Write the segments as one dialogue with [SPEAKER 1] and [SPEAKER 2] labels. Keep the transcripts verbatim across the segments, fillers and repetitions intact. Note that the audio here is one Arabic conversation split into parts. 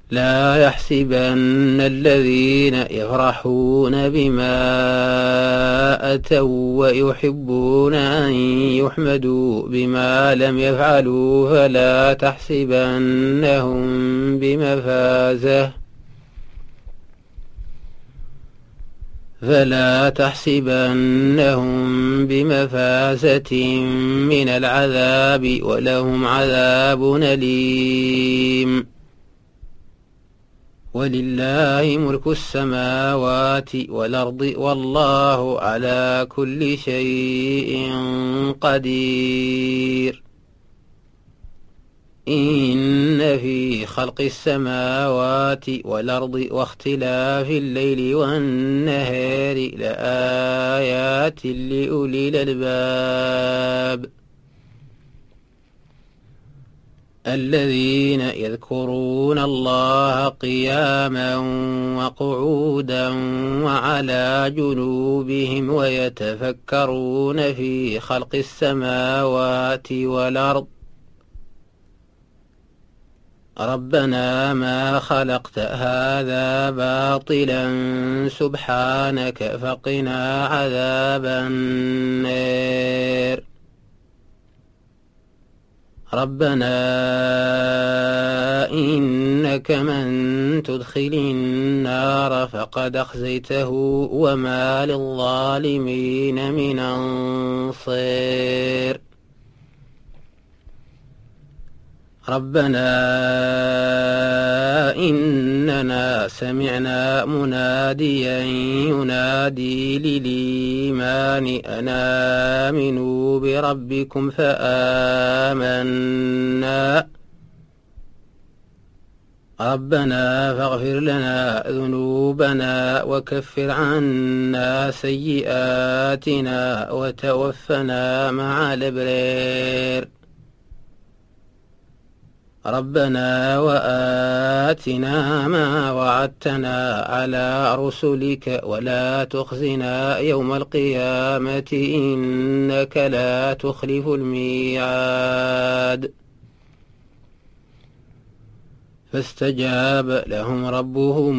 [SPEAKER 1] لا يحسبن الذين يفرحون بما أتوا ويحبون أن يحمدوا بما لم يفعلوا فلا تحسبنهم بمفازة فلا تحسبنهم بمفازة من العذاب ولهم عذاب أليم. ولله ملك السماوات والأرض والله على كل شيء قدير. إن في خلق السماوات والأرض واختلاف الليل والنهار لآيات لأولي الألباب الذين يذكرون الله قياما وقعودا وعلى جنوبهم ويتفكرون في خلق السماوات والأرض ربنا ما خلقت هذا باطلا سبحانك فقنا عذاب النار. ربنا إنك من تدخل النار فقد أخزيته وما للظالمين من أنصير. ربنا إننا سمعنا مناديا ينادي للإيمان أن آمنوا بربكم فآمنا ربنا فاغفر لنا ذنوبنا وكفر عنا سيئاتنا وتوفنا مع الأبرار. ربنا وآتنا ما وعدتنا على رسلك ولا تخزنا يوم القيامة إنك لا تخلف الميعاد. فاستجاب لهم ربهم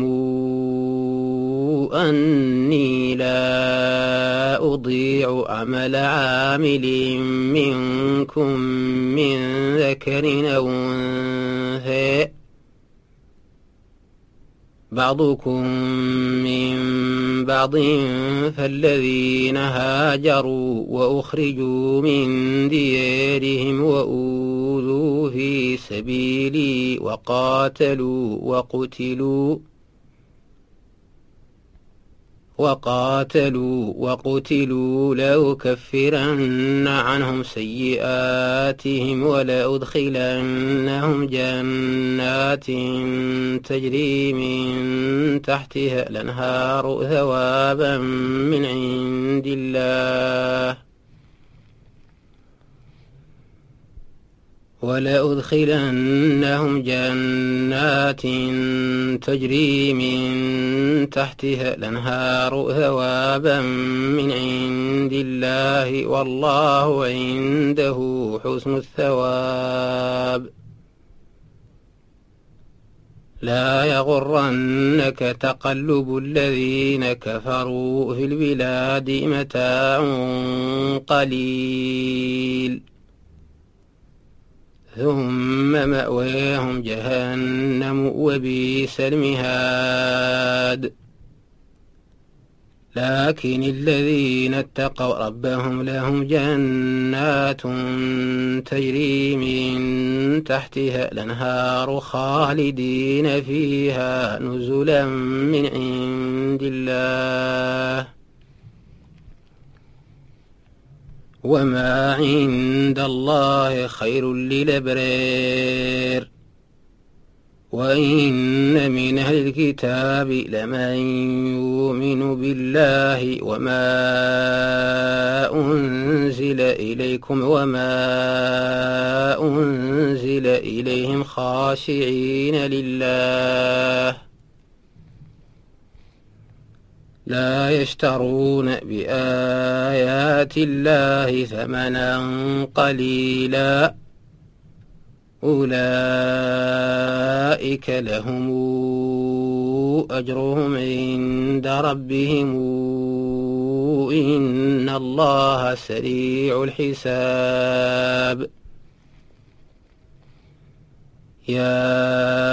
[SPEAKER 1] أني لا أضيع عمل عامل منكم من ذكر أو أنثى بعضكم من بعض فالذين هاجروا وأخرجوا من ديارهم وأوذوا في سبيلي وقاتلوا وقتلوا وقاتلوا وقتلوا لأكفرن عنهم سيئاتهم ولأدخلنهم جنات تجري من تحتها الأنهار ثوابا من عند الله ولأدخلنهم جنات تجري من تحتها الأنهار ثوابا من عند الله والله عنده حسن الثواب. لا يغرنك تقلب الذين كفروا في البلاد متاع قليل ثم مأواهم جهنم وبئس المهاد. لكن الذين اتقوا ربهم لهم جنات تجري من تحتها الأنهار خالدين فيها نزلا من عند الله وما عند الله خير للأبرار. وإن من أهل الكتاب لمن يؤمن بالله وما أنزل إليكم وما أنزل إليهم خاشعين لله لا يشترون بآيات الله ثمنا قليلا أولئك لهم أجرهم عند ربهم إن الله سريع الحساب يا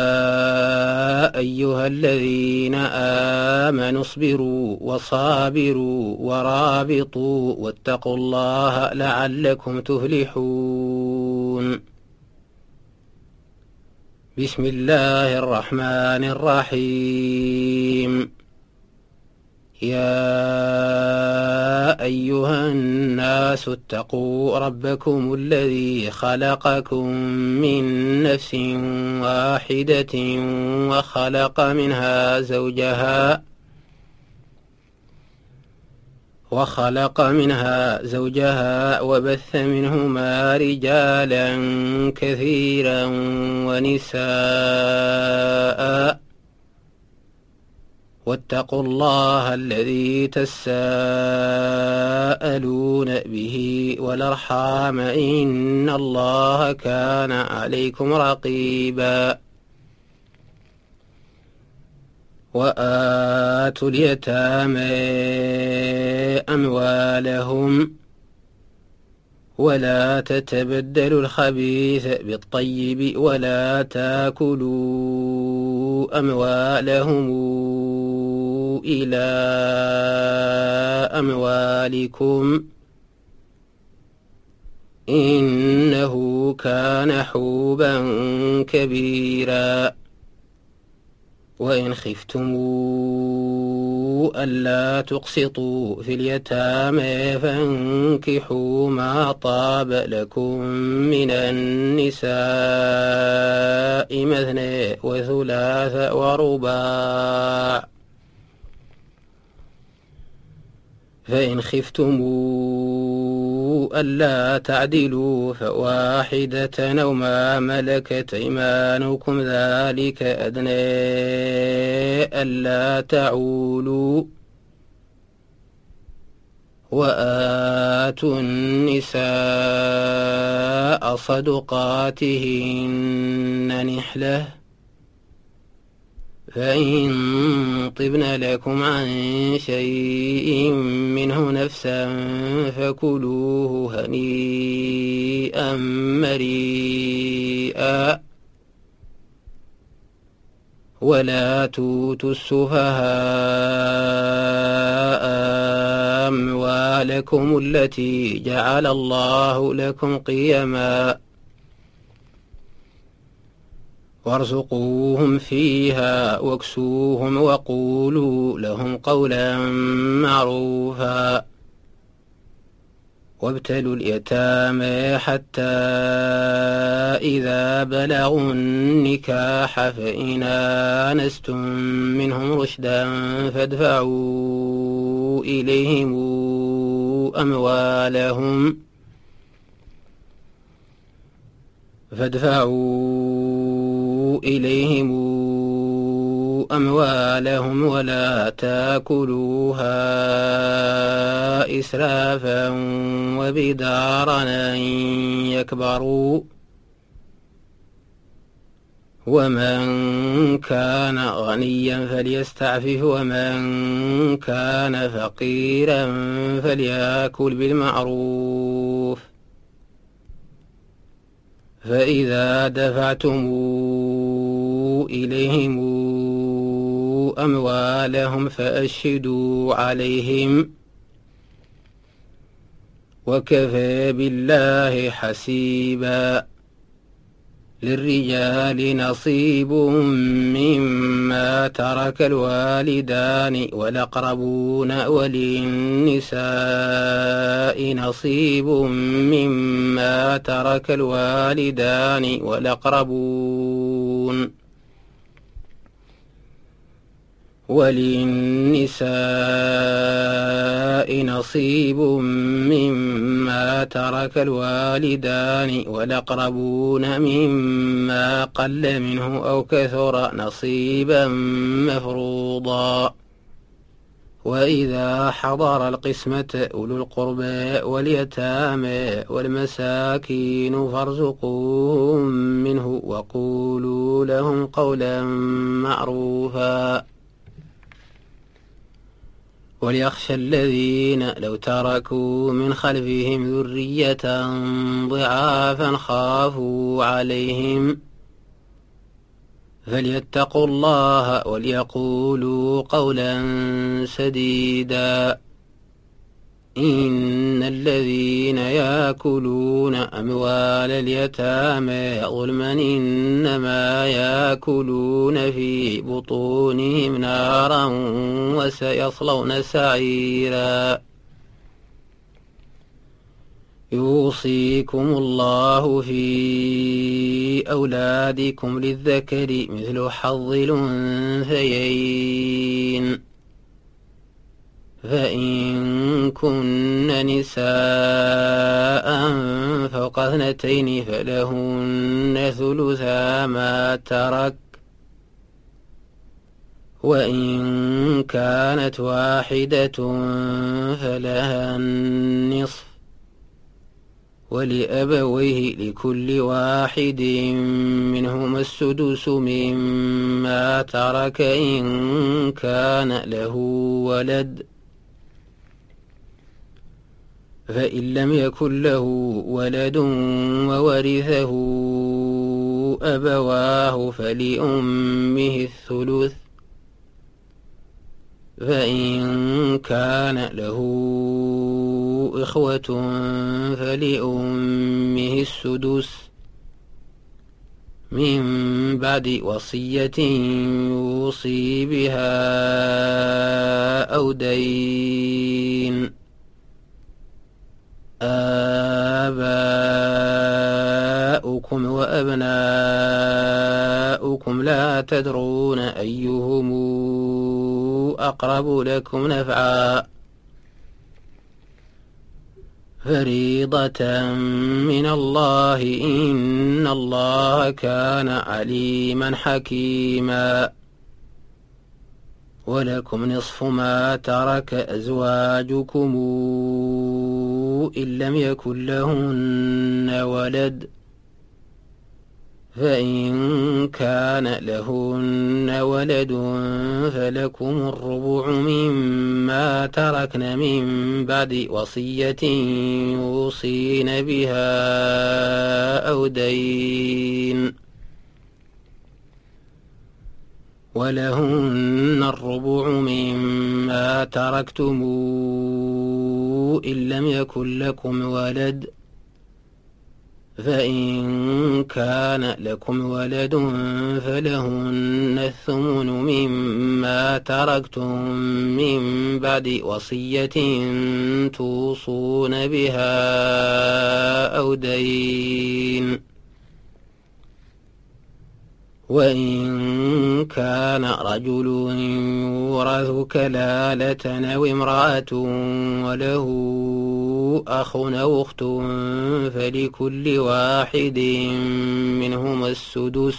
[SPEAKER 1] أيها الذين آمنوا اصبروا وصابروا ورابطوا واتقوا الله لعلكم تفلحون بسم الله الرحمن الرحيم يا أيها الناس اتقوا ربكم الذي خلقكم من نفس واحدة وخلق منها زوجها وخلق منها زوجها وبث منهما رجالا كثيرا ونساء واتقوا الله الذي تساءلون به والأرحام إن الله كان عليكم رقيبا وآتوا اليتامى أموالهم ولا تتبدلوا الخبيث بالطيب ولا تاكلوا أموالهم إلى أموالكم إنه كان حوبا كبيرا وإن خفتم ألا تقسطوا في اليتامى فانكحوا ما طاب لكم من النساء مثنى وثلاث ورباع فإن خفتم ألا تعدلوا فواحدة أو ما ملكت أيمانكم ذلك أدنى ألا تعولوا وآتوا النساء صدقاتهن نحلة فإن طبن لكم عن شيء منه نفسا فكلوه هنيئا مريئا ولا توتوا السفهاء أموالكم التي جعل الله لكم قيما وارزقوهم فيها واكسوهم وقولوا لهم قولا معروفا وابتلوا اليتامى حتى إذا بلغوا النكاح فإن آنستم منهم رشدا فادفعوا إليهم أموالهم فادفعوا إليهم أموالهم ولا تاكلوها إسرافا وبدارا أن يكبروا ومن كان غنيا فليستعفف ومن كان فقيرا فليأكل بالمعروف فإذا دفعتم إليهم أموالهم فأشهدوا عليهم وكفى بالله حسيبا للرجال نصيب مما ترك الوالدان والأقربون وللنساء نصيب مما ترك الوالدان والأقربون وللنساء نصيب مما ترك الوالدان والأقربون مما قل منه أو كثر نصيبا مفروضا وإذا حضر القسمة أولو القربى واليتامى والمساكين فارزقوهم منه وقولوا لهم قولا معروفا وليخشى الذين لو تركوا من خلفهم ذرية ضعافا خافوا عليهم فليتقوا الله وليقولوا قولا سديدا إن الذين يأكلون أموال اليتامى ظلما إنما يأكلون في بطونهم نارا وسيصلون سعيرا يوصيكم الله في أولادكم للذكر مثل حظ الأنثيين فإن كن نساء فوق اثنتين فلهن ثلثا ما ترك وإن كانت واحدة فلها النصف ولأبويه لكل واحد منهما السدس مما ترك إن كان له ولد فإن لم يكن له ولد وورثه أبواه فلأمه الثلث فإن كان له إخوة فلأمه السدس من بعد وصية يوصي بها أو دين آباؤكم وأبناؤكم لا تدرون أيهم أقرب لكم نفعا فريضة من الله إن الله كان عليما حكيما ولكم نصف ما ترك أزواجكم إن لم يكن لهن ولد فإن كان لهن ولد فلكم الربع مما تركن من بعد وصية يوصين بها أو دين ولهن الربع مما تركتم إن لم يكن لكم ولد فإن كان لكم ولد فلهن الثمن مما تركتم من بعد وصية توصون بها أو دين وإن كان رجل يورث كلالة أو امرأة وله أخ أو أخت فلكل واحد منهما السدس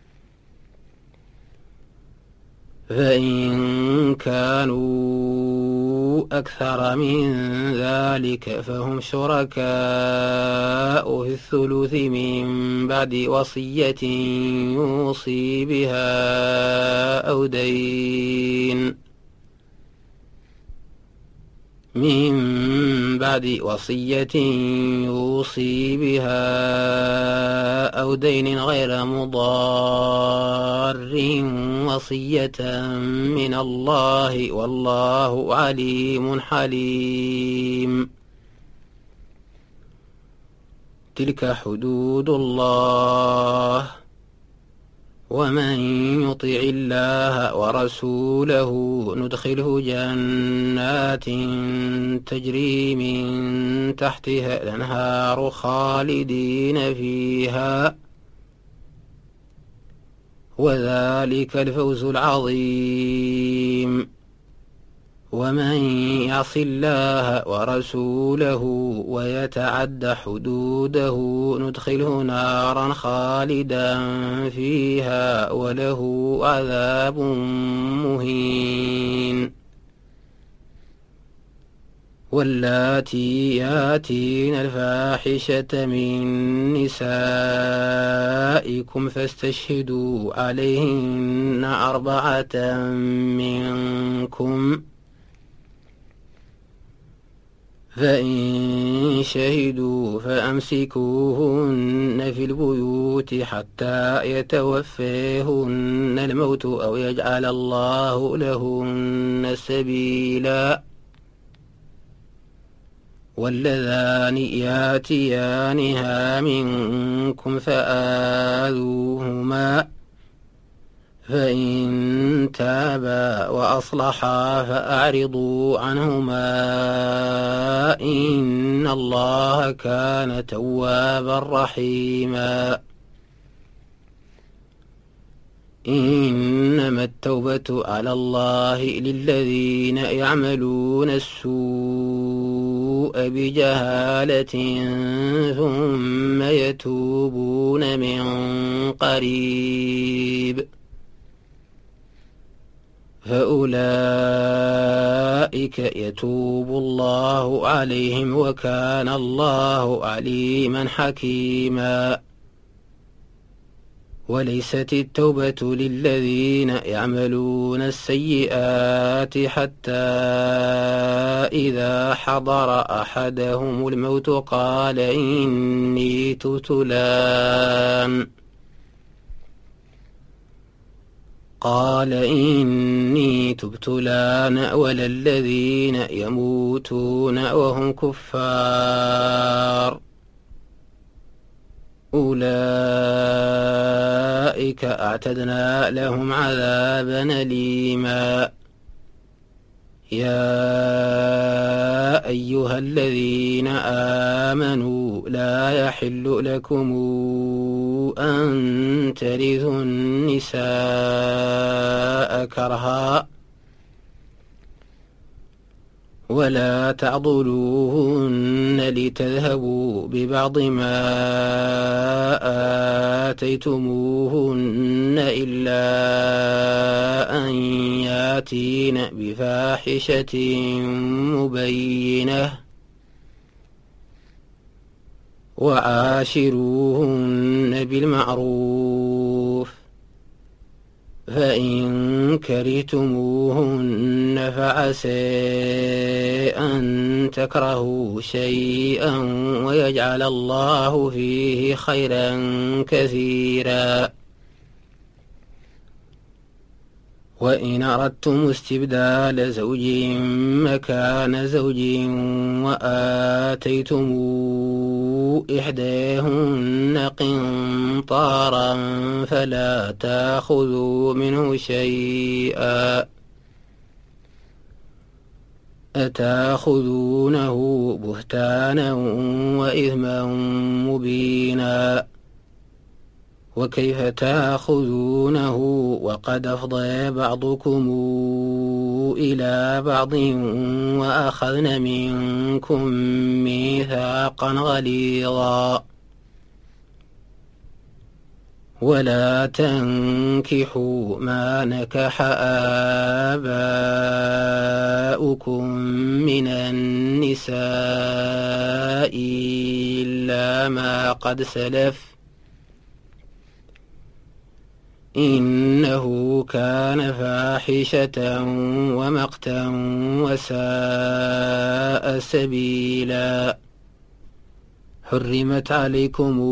[SPEAKER 1] فإن كانوا أكثر من ذلك فهم شركاء في الثلث من بعد وصية يوصي بها أو دين من بعد وصية يوصي بها أو دين غير مضار وصية من الله والله عليم حليم تلك حدود الله ومن يطع الله ورسوله ندخله جنات تجري من تحتها الأنهار خالدين فيها وذلك الفوز العظيم ومن يعص الله ورسوله ويتعد حدوده ندخله نارا خالدا فيها وله عذاب مهين واللاتي ياتين الفاحشة من نسائكم فاستشهدوا عليهن أربعة منكم، فإن شهدوا فأمسكوهن في البيوت حتى يتوفيهن الموت أو يجعل الله لهن سبيلا. واللذان ياتيانها منكم فآذوهما، فإن تابا وأصلحا فأعرضوا عنهما، إن الله كان توابا رحيما. إنما التوبة على الله للذين يعملون السوء بجهالة ثم يتوبون من قريب، فأولئك يتوب الله عليهم وكان الله عليما حكيما. وليست التوبة للذين يعملون السيئات حتى إذا حضر أحدهم الموت قال إني تبت الآن قال إني تبت الآن ولا الذين يموتون وهم كفار، أولئك أعتدنا لهم عذابا أليما. يا أيها الذين آمنوا لا يحل لكم أن ترثوا النساء كرها ولا تعضلوهن لتذهبوا ببعض ما آتيتموهن إلا أن ياتين بفاحشة مبينة، وعاشروهن بالمعروف، فإن كرهتموهن فعسى أن تكرهوا شيئا ويجعل الله فيه خيرا كثيرا. وإن أردتم استبدال زوج مكان زوج وآتيتم إحداهن قنطارا فلا تأخذوا منه شيئا، أتأخذونه بهتانا وإثما مبينا، وكيف تأخذونه وقد أفضى بعضكم إلى بعض وأخذن منكم ميثاقا غليظا. ولا تنكحوا ما نكح آباؤكم من النساء إلا ما قد سلف، إنه كان فاحشة ومقتا وساء سبيلا. حرمت عليكم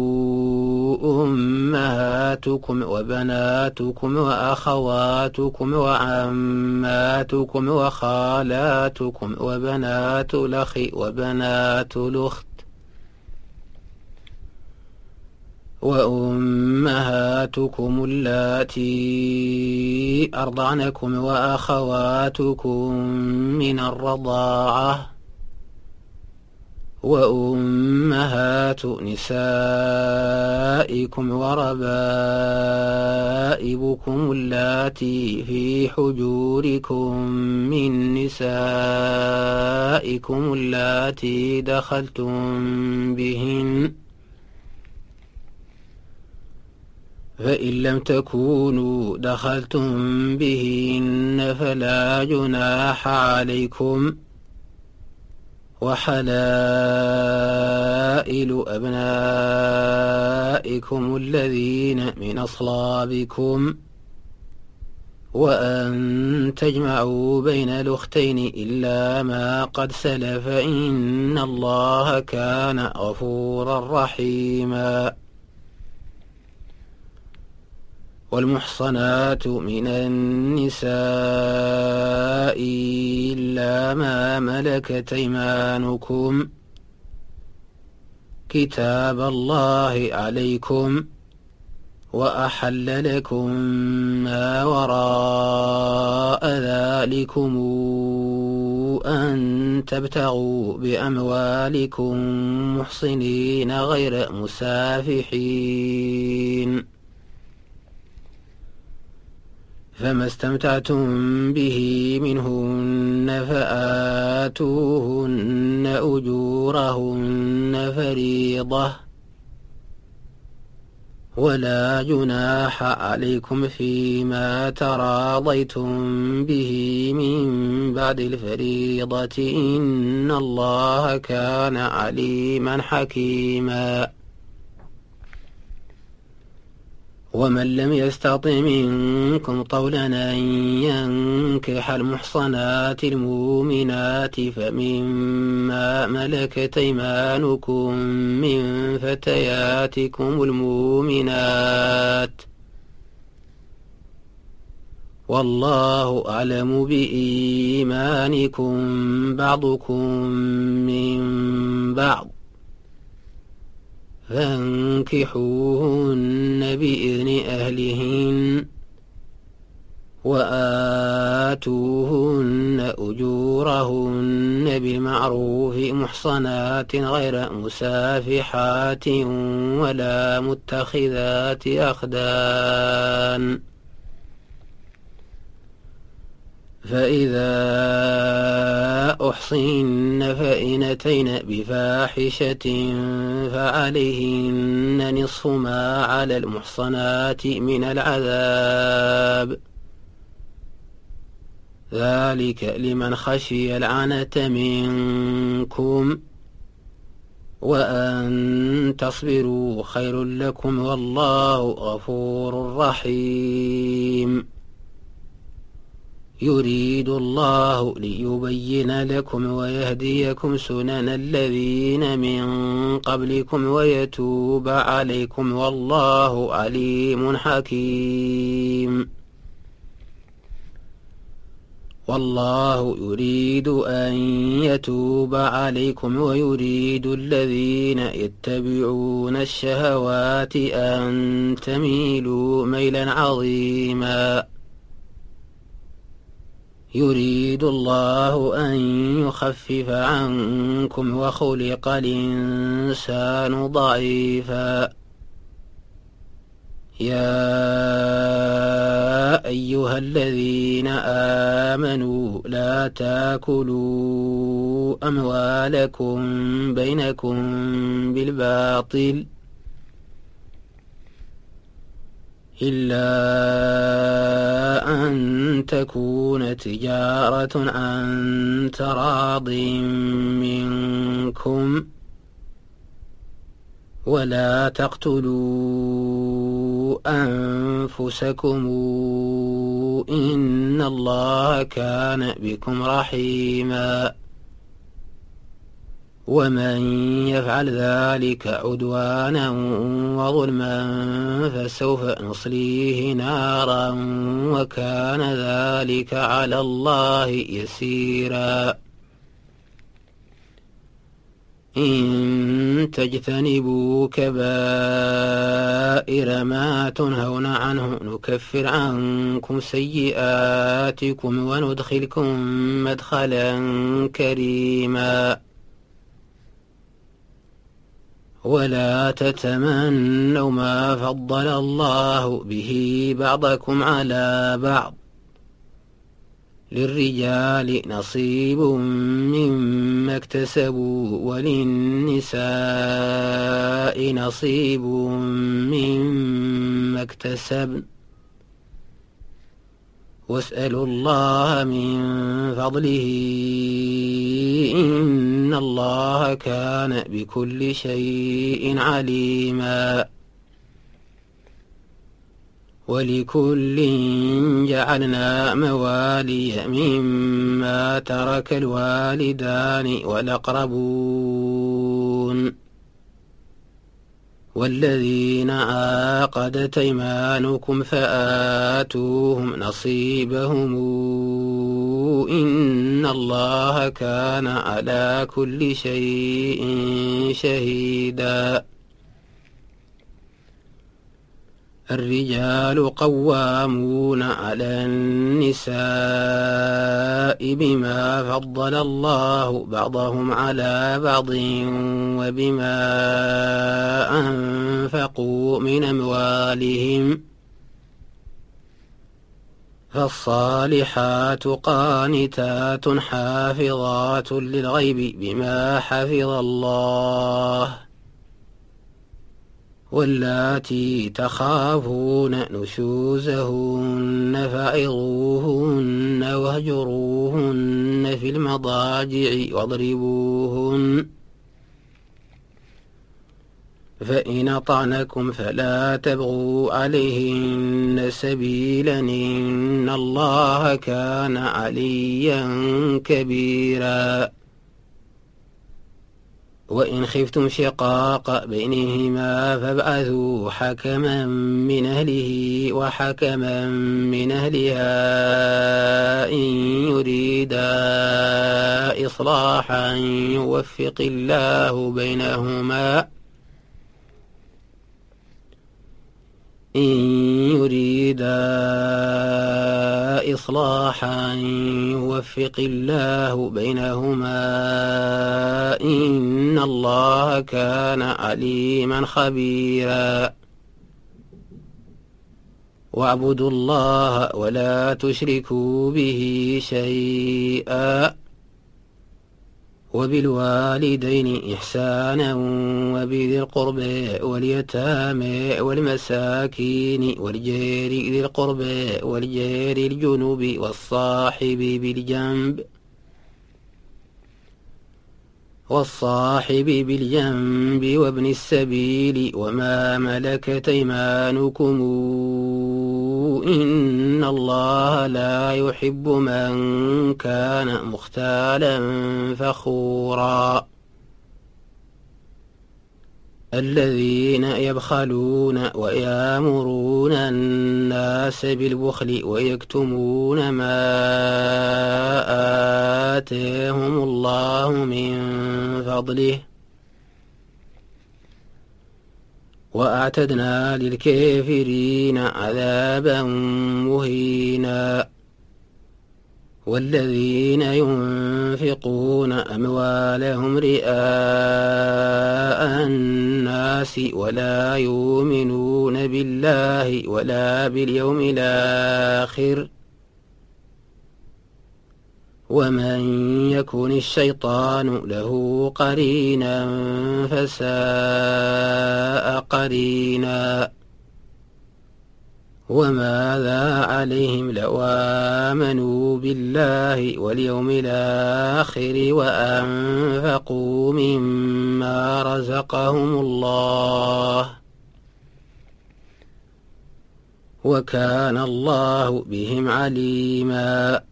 [SPEAKER 1] أمهاتكم وبناتكم وأخواتكم وعماتكم وخالاتكم وبنات الأخ وبنات الأخت وأمهاتكم اللاتي أرضعنكم وأخواتكم من الرضاعة وأمهات نسائكم وربائبكم اللاتي في حجوركم من نسائكم اللاتي دخلتم بهن، فإن لم تكونوا دخلتم بهن فلا جناح عليكم، وحلائل أبنائكم الذين من أصلابكم وأن تجمعوا بين الأختين إلا ما قد سلف إن الله كان غفورا رحيما. والمحصنات من النساء إلا ما ملكت أيمانكم كتاب الله عليكم وأحل لكم ما وراء ذلكم أن تبتغوا بأموالكم محصنين غير مسافحين، فما استمتعتم به منهن فآتوهن أجورهن فريضة، ولا جناح عليكم فيما تراضيتم به من بعد الفريضة إن الله كان عليما حكيما. ومن لم يستطع منكم طولا أن ينكح المحصنات المؤمنات فمما ملكت أيمانكم من فتياتكم المؤمنات، والله أعلم بإيمانكم بعضكم من بعض، فانكحوهن بإذن أهلهن وآتوهن أجورهن بالمعروف محصنات غير مسافحات ولا متخذات أخدان، فإذا أحصن فإن أتين بفاحشة فعليهن نصف ما على المحصنات من العذاب، ذلك لمن خشي العنة منكم، وأن تصبروا خير لكم والله غفور رحيم. يريد الله ليبين لكم ويهديكم سنن الذين من قبلكم ويتوب عليكم والله عليم حكيم. والله يريد أن يتوب عليكم ويريد الذين يتبعون الشهوات أن تميلوا ميلا عظيما. يريد الله أن يخفف عنكم وخلق الإنسان ضعيفا. يا أيها الذين آمنوا لا تاكلوا أموالكم بينكم بالباطل إلا أن تكون تجارة عن تراض منكم، ولا تقتلوا أنفسكم إن الله كان بكم رحيما. ومن يفعل ذلك عدوانا وظلما فسوف نصليه نارا وكان ذلك على الله يسيرا. إن تجتنبوا كبائر ما تنهون عنه نكفر عنكم سيئاتكم وندخلكم مدخلا كريما. ولا تتمنوا ما فضل الله به بعضكم على بعض، للرجال نصيب مما اكتسبوا وللنساء نصيب مما اكتسبن، واسألوا الله من فضله إن إن الله كان بكل شيء عليما ولكل جعلنا موالي مما ترك الوالدان والأقربون والذين عاقدت أيمانكم فآتوهم نصيبهم إن الله كان على كل شيء شهيدا الرجال قوامون على النساء بما فضل الله بعضهم على بعض وبما أنفقوا من أموالهم فالصالحات قانتات حافظات للغيب بما حفظ الله واللاتي تخافون نشوزهن فعظوهن واهجروهن في المضاجع واضربوهن فإن أطعنكم فلا تبغوا عليهن سبيلا إن الله كان عليا كبيرا وإن خفتم شقاق بينهما فابعثوا حكما من أهله وحكما من أهلها إن يريدا إصلاحا يوفق الله بينهما إن يريدا إصلاحا يوفق الله بينهما إن الله كان عليما خبيرا واعبدوا الله ولا تشركوا به شيئا وبالوالدين إحسانا وبذي القربى واليتامى والمساكين والجار ذي القربى والجار الجنب والصاحب بالجنب والصاحب بالجنب وابن السبيل وما ملكت أيمانكم إن الله لا يحب من كان مختالا فخورا الذين يبخلون ويامرون الناس بالبخل ويكتمون ما آتاهم الله من فضله وأعتدنا للكافرين عذابا مهينا والذين ينفقون أموالهم رئاء الناس ولا يؤمنون بالله ولا باليوم الآخر ومن يكن الشيطان له قرينا فساء قرينا وماذا عليهم لو آمنوا بالله واليوم الآخر وأنفقوا مما رزقهم الله وكان الله بهم عليما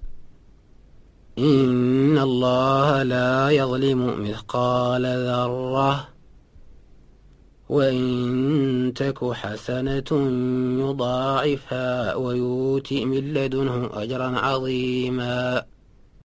[SPEAKER 1] إن الله لا يظلم مثقال ذرة وإن تك حسنة يضاعفها ويؤت من لدنه أجرا عظيما